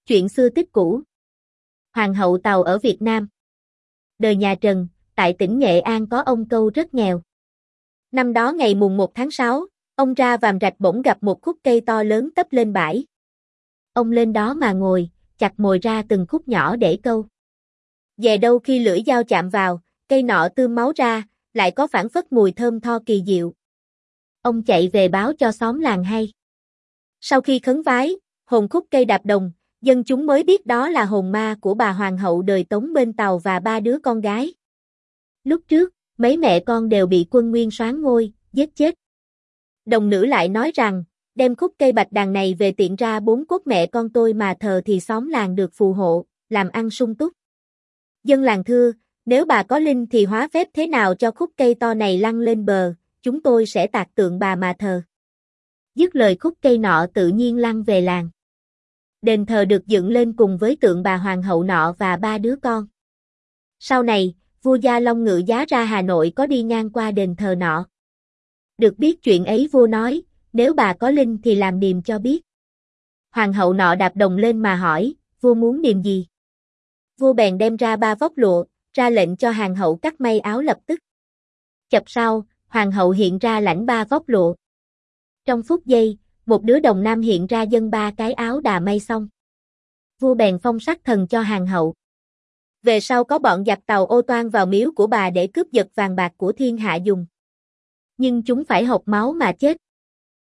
Chuyện xưa tích cũ. Hoàng hậu Tàu ở Việt Nam. Đời nhà Trần, tại tỉnh Nghệ An có ông Câu rất nghèo. Năm đó ngày mùng 1 tháng 6, ông ra Vàm Rạch bỗng gặp một khúc cây to lớn tấp lên bãi. Ông lên đó mà ngồi, chặt mồi ra từng khúc nhỏ để câu. Về đâu khi lưỡi dao chạm vào, cây nọ tươm máu ra, lại có phảng phất mùi thơm tho kỳ diệu. Ông chạy về báo cho xóm làng hay. Sau khi khấn vái, hồn khúc cây đạp đồng, dân chúng mới biết đó là hồn ma của bà hoàng hậu đời Tống bên Tàu và 3 đứa con gái. Lúc trước, mấy mẹ con đều bị quân Nguyên soán ngôi, giết chết. Đồng nữ lại nói rằng, đem khúc cây bạch đàn này về tiện ra 4 cốt mẹ con tôi mà thờ thì xóm làng được phù hộ, làm ăn sung túc. Dân làng thưa, nếu bà có linh thì hóa phép thế nào cho khúc cây to này lăn lên bờ, chúng tôi sẽ tạc tượng bà mà thờ. Dứt lời khúc cây nọ tự nhiên lăn về làng. Đền thờ được dựng lên cùng với tượng bà hoàng hậu nọ và 3 đứa con. Sau này, vua Gia Long ngự giá ra Hà Nội có đi ngang qua đền thờ nọ. Được biết chuyện ấy vua nói, nếu bà có linh thì làm điềm cho biết. Hoàng hậu nọ đạp đồng lên mà hỏi, vua muốn điềm gì? Vua bèn đem ra 3 vóc lụa, ra lệnh cho hàng hậu cắt may áo lập tức. Chập sau, hoàng hậu hiện ra lãnh 3 vóc lụa. Trong phút giây, một đứa đồng nam hiện ra dâng 3 cái áo đà may xong. Vua bèn phong sắc thần cho hàng hậu. Về sau có bọn giặc Tàu ô toan vào miếu của bà để cướp giật vàng bạc của thiên hạ dùng. Nhưng chúng phải hộc máu mà chết.